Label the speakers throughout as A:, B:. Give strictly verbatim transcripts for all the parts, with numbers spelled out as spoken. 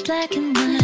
A: black and white.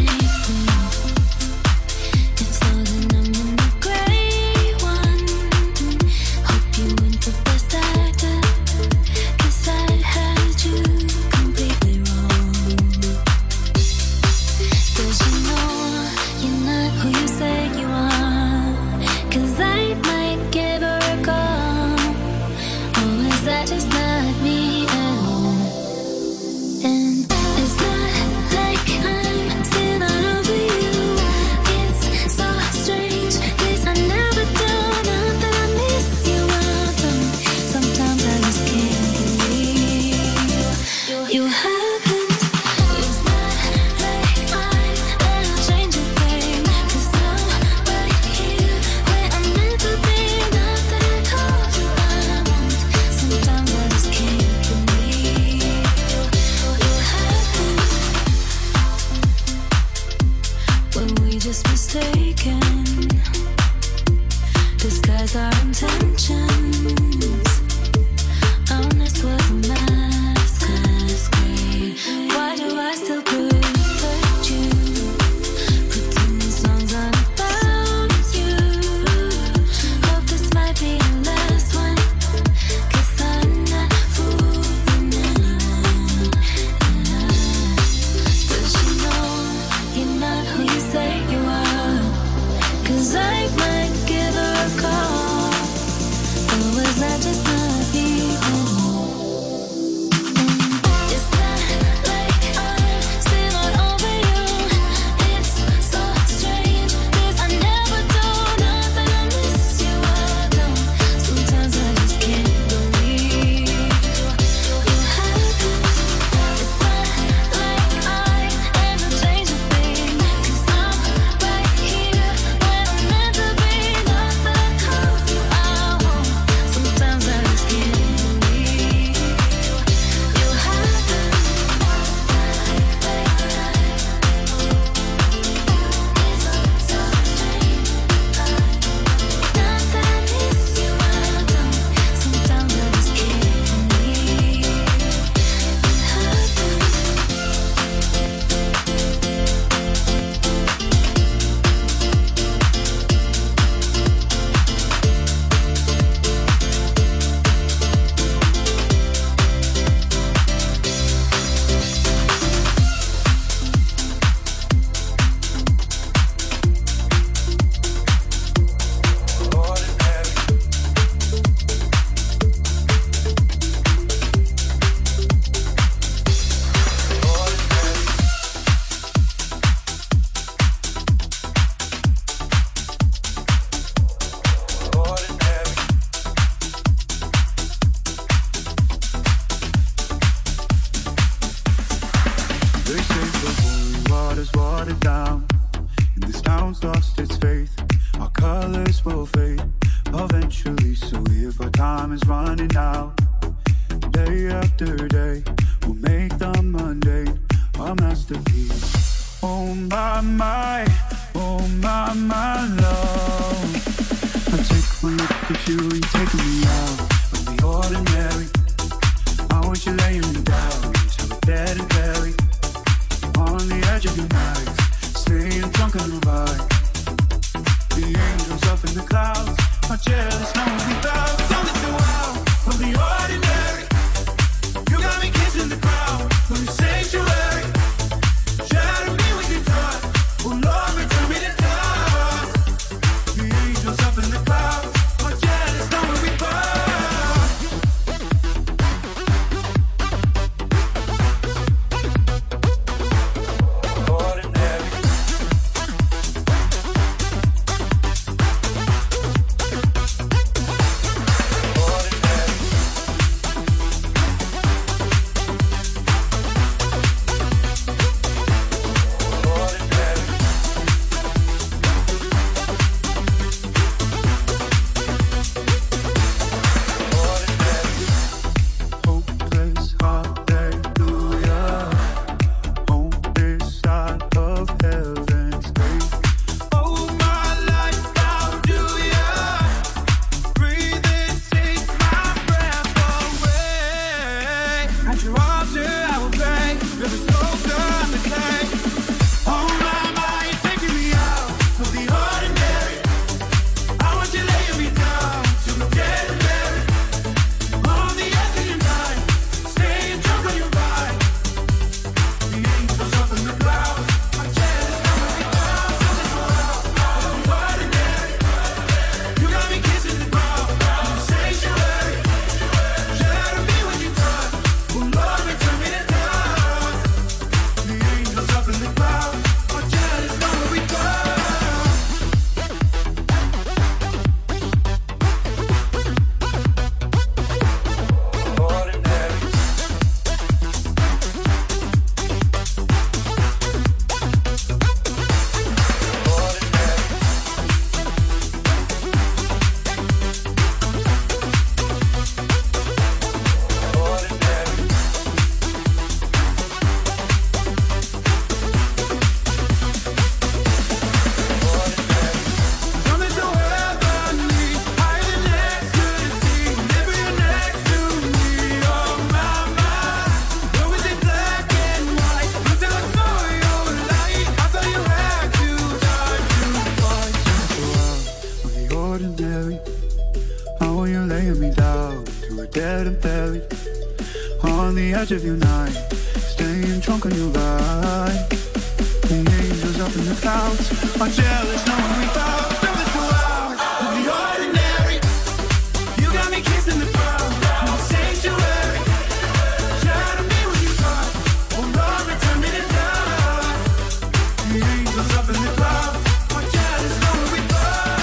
A: edge of your night, staying drunk on your vibe. The angels up in the clouds are jealous knowing we found something so loud. Of the ordinary, you got me kissing the ground. No sanctuary, try to be what you taught. Oh Lord, return me to dust. The angels up in the clouds are jealous knowing we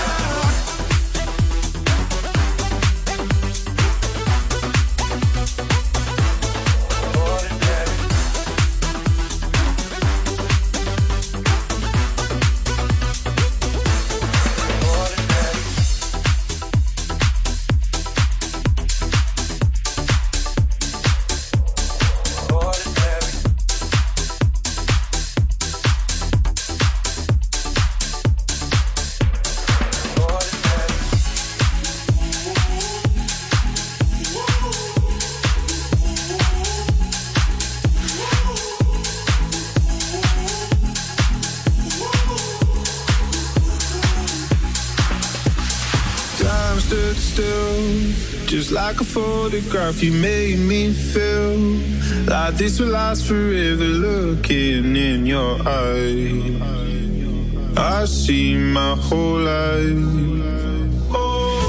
A: just like a photograph, you made me feel like this will last forever. Looking in your eyes, I see my whole life. Oh,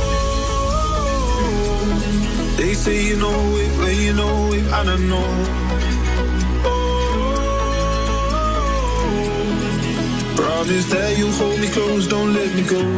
A: they say you know it, well you know it, I don't know. Oh, promise that you'll hold me close, don't let me go.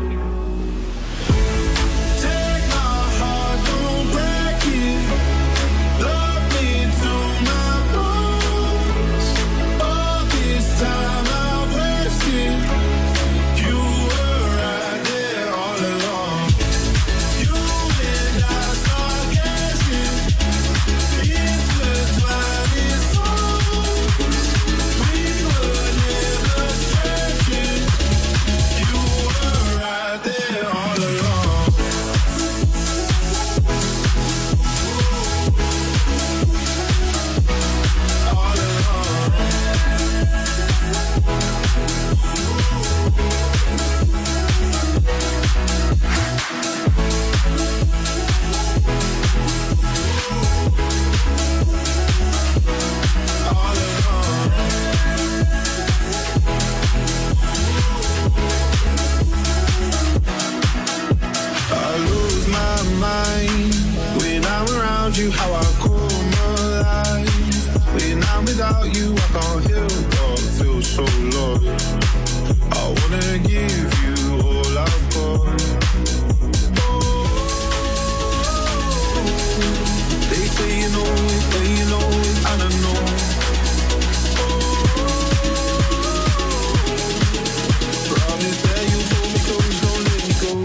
A: You how I come alive. When I'm without you, I can't help but feel so lost. I wanna give you all I've got. Oh, they say you know it, but you know it, I don't know. Oh, promise that you hold me close, don't let me go.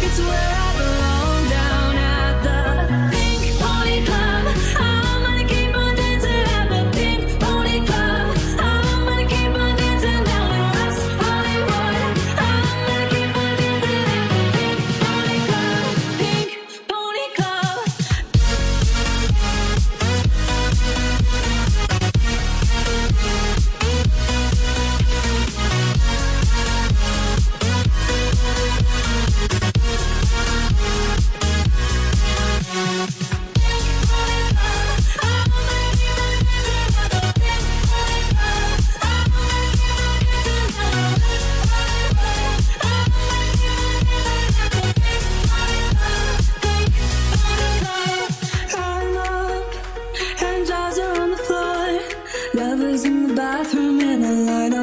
B: Keep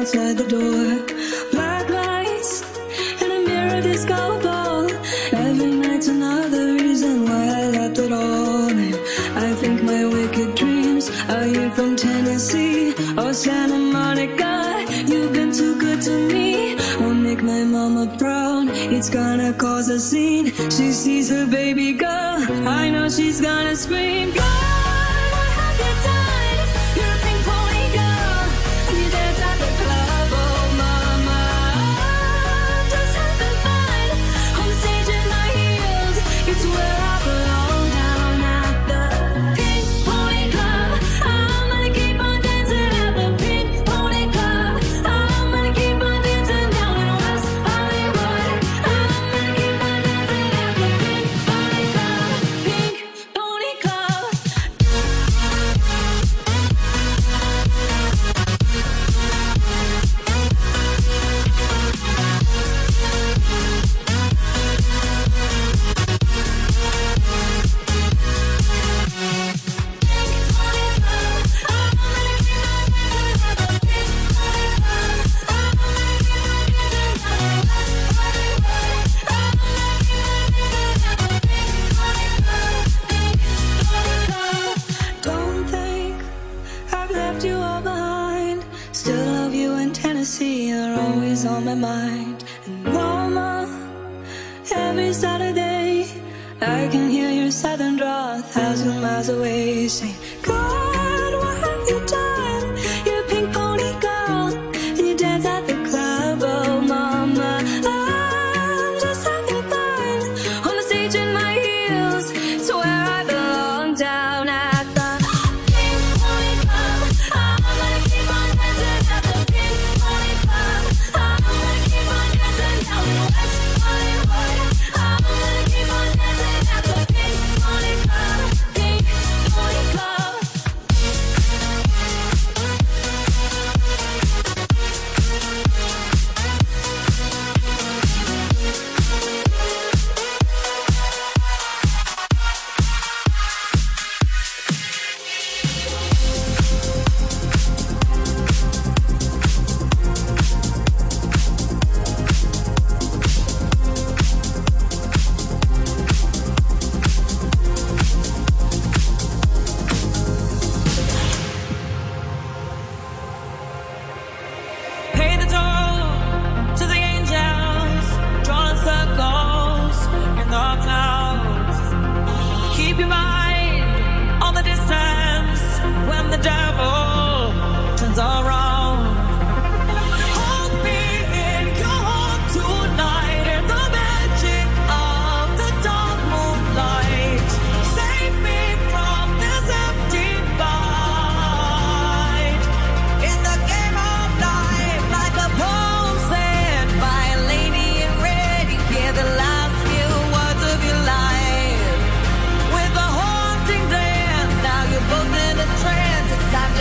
B: outside the door. Black lights and a mirror disco ball. Every night's another reason why I left it all. And I think my wicked dreams are you from Tennessee or Santa Monica. You've been too good to me. I'll make my mama proud. It's gonna cause a scene. She sees her baby girl. I know she's gonna scream. God, what have you done? You're a pink pony girl. You dance at the club, oh mama. I'm just having fun on the stage in my heels. It's where I belong, down at the Pink Pony Club. I'm gonna keep on dancing at the Pink Pony Club. I'm gonna keep on dancing down in West Hollywood. I'm gonna keep on dancing at the Pink Pony Club. Pink Pony Club. Don't think I've left you all behind. Still love you in Tennessee, you're always on my mind. And mama, every Saturday I can hear your southern drawl a thousand miles away, saying, God, what have you done? You're a pink pony girl, and you dance at the club, oh mama. I'm just having fun on the stage in my heels. It's where I belong, down at the Pink Pony Club. I'm gonna keep on dancing at the Pink Pony Club. I'm gonna keep on dancing down in West Hollywood. I'm gonna keep on dancing at the Pink Pony Club. Pink Pony Club. Pay the toll to the angels, drawing circles in the clouds. Keep your mind on the distance when the devil turns around. Hold me in your heart tonight in the magic of the dark moonlight. Save me from this empty fight. In the game of life, like a poem said by a lady in red, you hear the last few words of your life. With a haunting dance, now you're both in a trance. It's time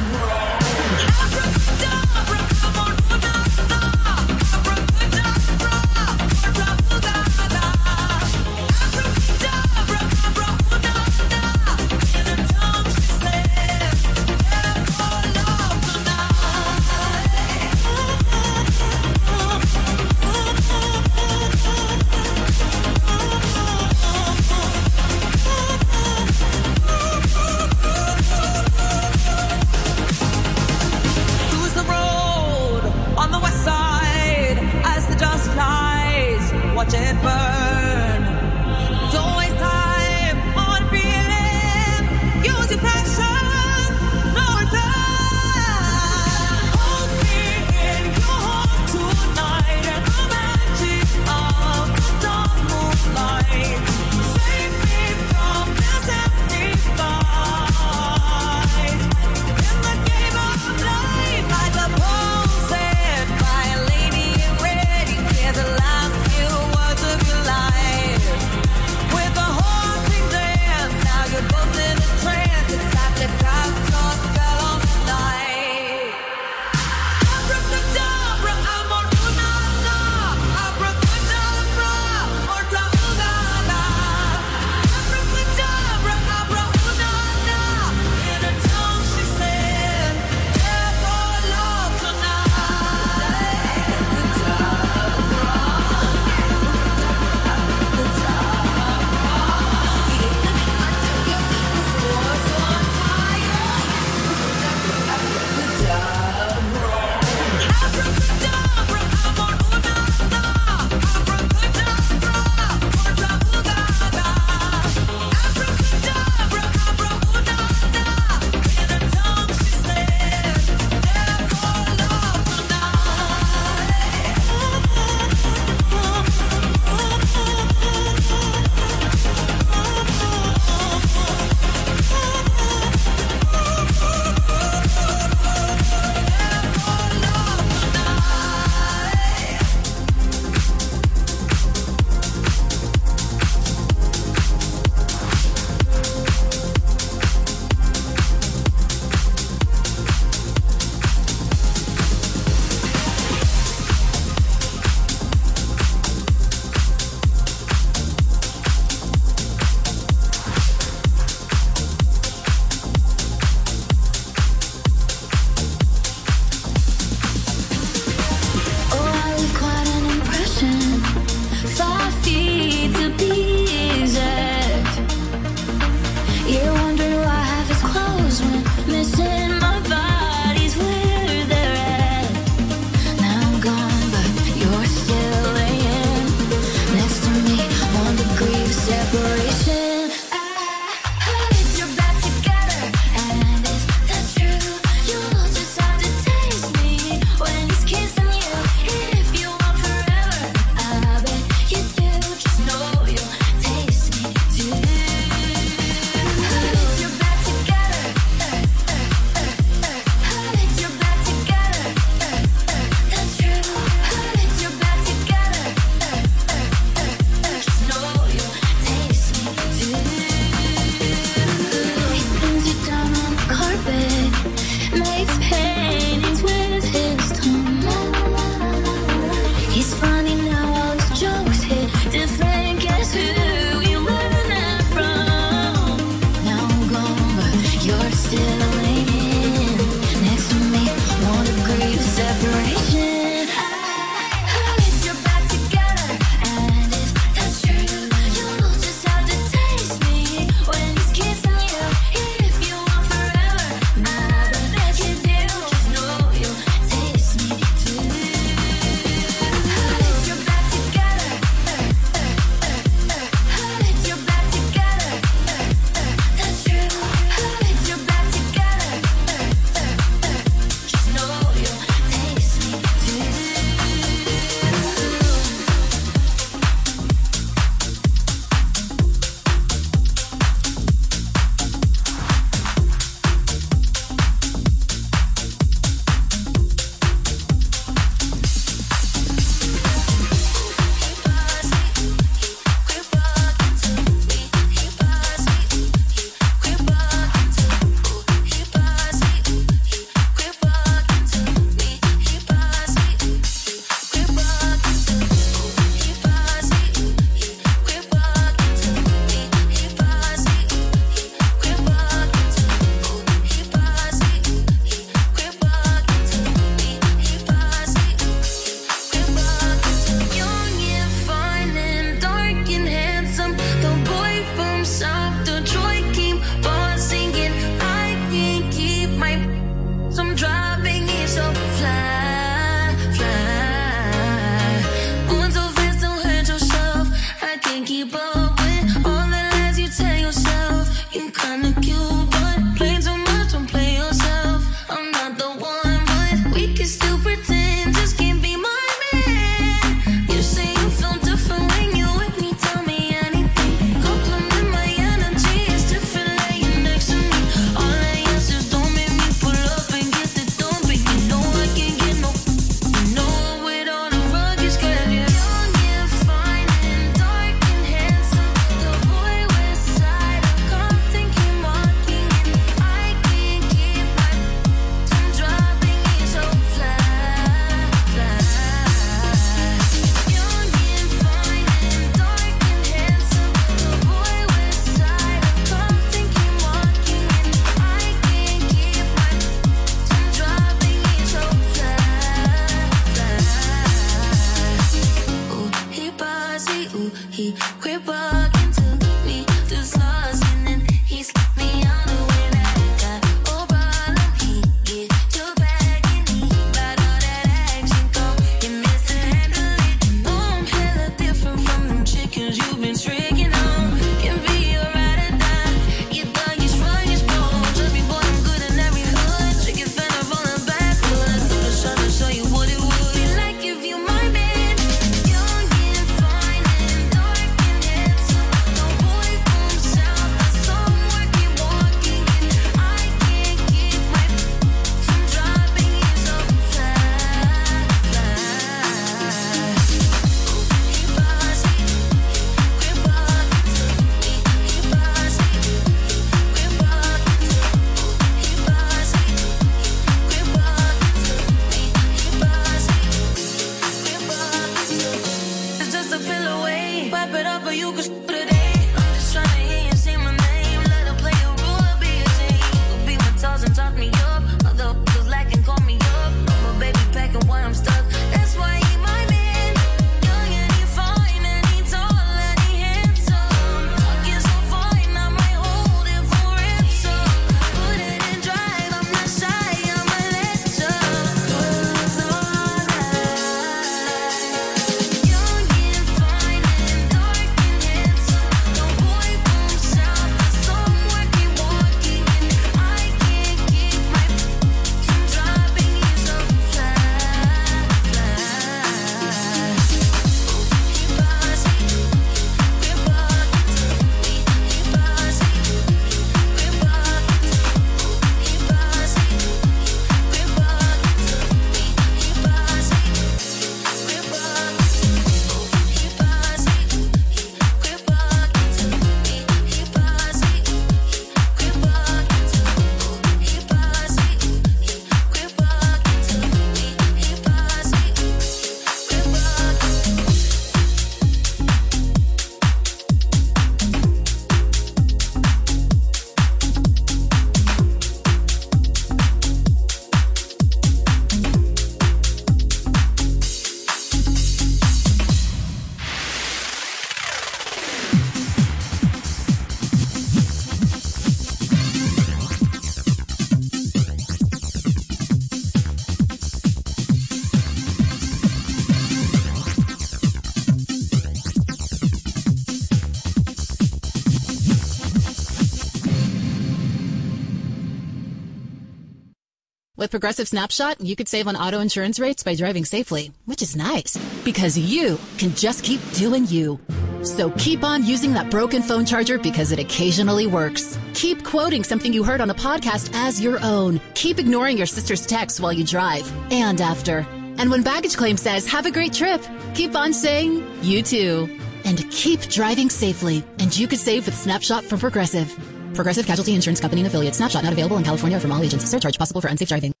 C: With Progressive Snapshot, you could save on auto insurance rates by driving safely, which is nice because you can just keep doing you. So keep on using that broken phone charger because it occasionally works. Keep quoting something you heard on a podcast as your own. Keep ignoring your sister's texts while you drive and after. And when baggage claim says, have a great trip, keep on saying, you too. And keep driving safely. And you could save with Snapshot from Progressive. Progressive Casualty Insurance Company and Affiliate. Snapshot not available in California or from all agents. Surcharge possible for unsafe driving.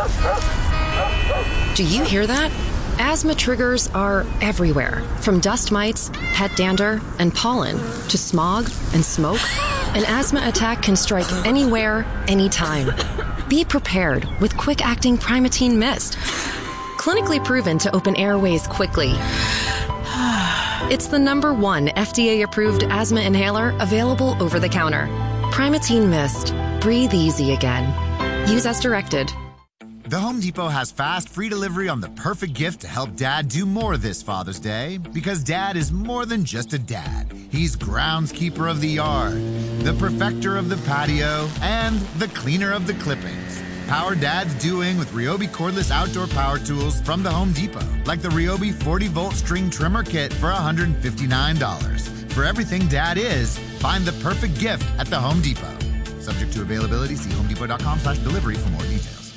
D: Do you hear that? Asthma triggers are everywhere. From dust mites, pet dander, and pollen to smog and smoke. An asthma attack can strike anywhere, anytime. Be prepared with quick-acting Primatene Mist. Clinically proven to open airways quickly. It's the number one F D A-approved asthma inhaler available over the counter. Primatene Mist. Breathe easy again. Use as directed.
E: The Home Depot has fast, free delivery on the perfect gift to help Dad do more this Father's Day. Because Dad is more than just a dad. He's groundskeeper of the yard, the perfecter of the patio, and the cleaner of the clippings. Power Dad's doing with Ryobi cordless outdoor power tools from the Home Depot, like the Ryobi forty volt string trimmer kit for one hundred fifty-nine dollars. For everything Dad is, find the perfect gift at the Home Depot. Subject to availability, see homedepot.com slash delivery for more details.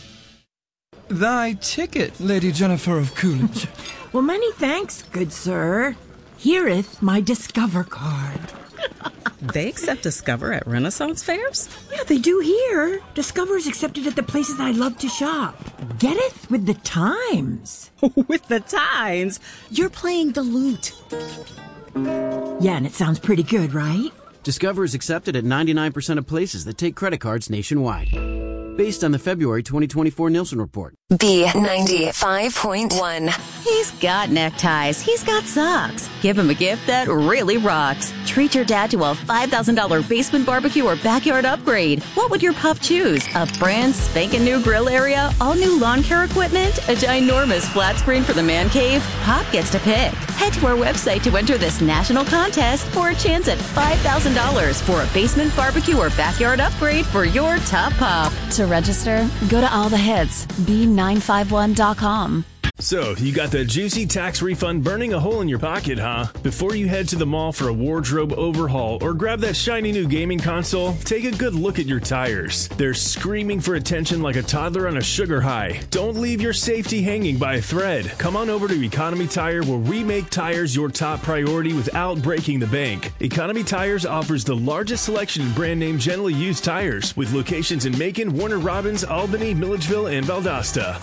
F: Thy ticket, Lady Jennifer of Coolidge.
G: Well, many thanks, good sir. Hereeth my Discover card.
H: They accept Discover at Renaissance fairs?
G: Yeah, they do here. Discover's accepted at the places I love to shop. Getteth with the times.
H: With the times? You're playing the lute.
G: Yeah, and it sounds pretty good, right?
I: Discover is accepted at ninety-nine percent of places that take credit cards nationwide. Based on the February twenty twenty-four Nielsen report.
J: B ninety-five point one.
K: He's got neckties. He's got socks. Give him a gift that really rocks. Treat your dad to a five thousand dollars basement barbecue or backyard upgrade. What would your pup choose? A brand spanking new grill area? All new lawn care equipment? A ginormous flat screen for the man cave? Pop gets to pick. Head to our website to enter this national contest for a chance at five thousand dollars for a basement barbecue or backyard upgrade for your top pup.
L: To register, go to all the hits, B nine five one dot com.
M: So, you got the juicy tax refund burning a hole in your pocket, huh? Before you head to the mall for a wardrobe overhaul or grab that shiny new gaming console, take a good look at your tires. They're screaming for attention like a toddler on a sugar high. Don't leave your safety hanging by a thread. Come on over to Economy Tire, where we make tires your top priority without breaking the bank. Economy Tires offers the largest selection in brand name generally used tires, with locations in Macon, Warner Robins, Albany, Milledgeville, and Valdosta.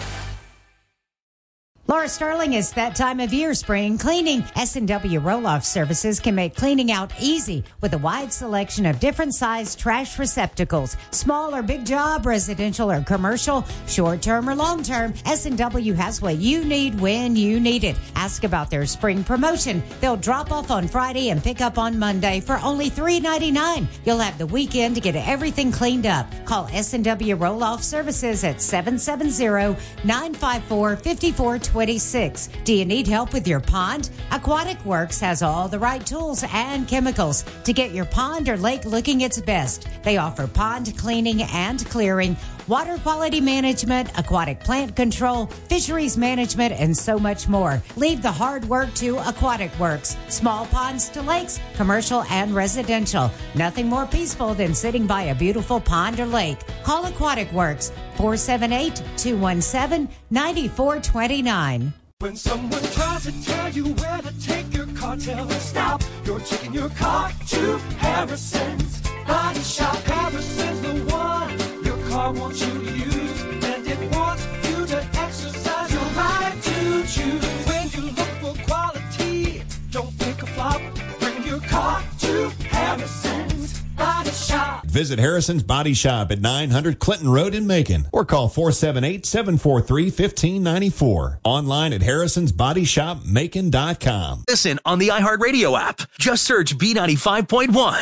N: Laura Sterling, it's that time of year, spring cleaning. S and W Roll-Off Services can make cleaning out easy with a wide selection of different size trash receptacles. Small or big job, residential or commercial, short-term or long-term, S and W has what you need when you need it. Ask about their spring promotion. They'll drop off on Friday and pick up on Monday for only three ninety-nine. You'll have the weekend to get everything cleaned up. Call S and W Roll-Off Services at seven seven zero, nine five four, five four two six. Do you need help with your pond? Aquatic Works has all the right tools and chemicals to get your pond or lake looking its best. They offer pond cleaning and clearing, water quality management, aquatic plant control, fisheries management, and so much more. Leave the hard work to Aquatic Works. Small ponds to lakes, commercial and residential. Nothing more peaceful than sitting by a beautiful pond or lake. Call Aquatic Works, four seven eight, two one seven, nine four two nine.
A: When someone tries to tell you where to take your car, tell them stop. You're taking your car to Harrison's Body Shop. Harrison's the one your car wants you to use, and it wants you to exercise your right to choose. When you look for quality, don't pick a flop. Bring your car to Harrison's Body Shop.
O: Visit Harrison's Body Shop at nine hundred Clinton Road in Macon, or call four seven eight, seven four three, one five nine four. Online at harrisons body shop macon dot com.
P: Listen on the iHeartRadio app. Just search B ninety-five point one.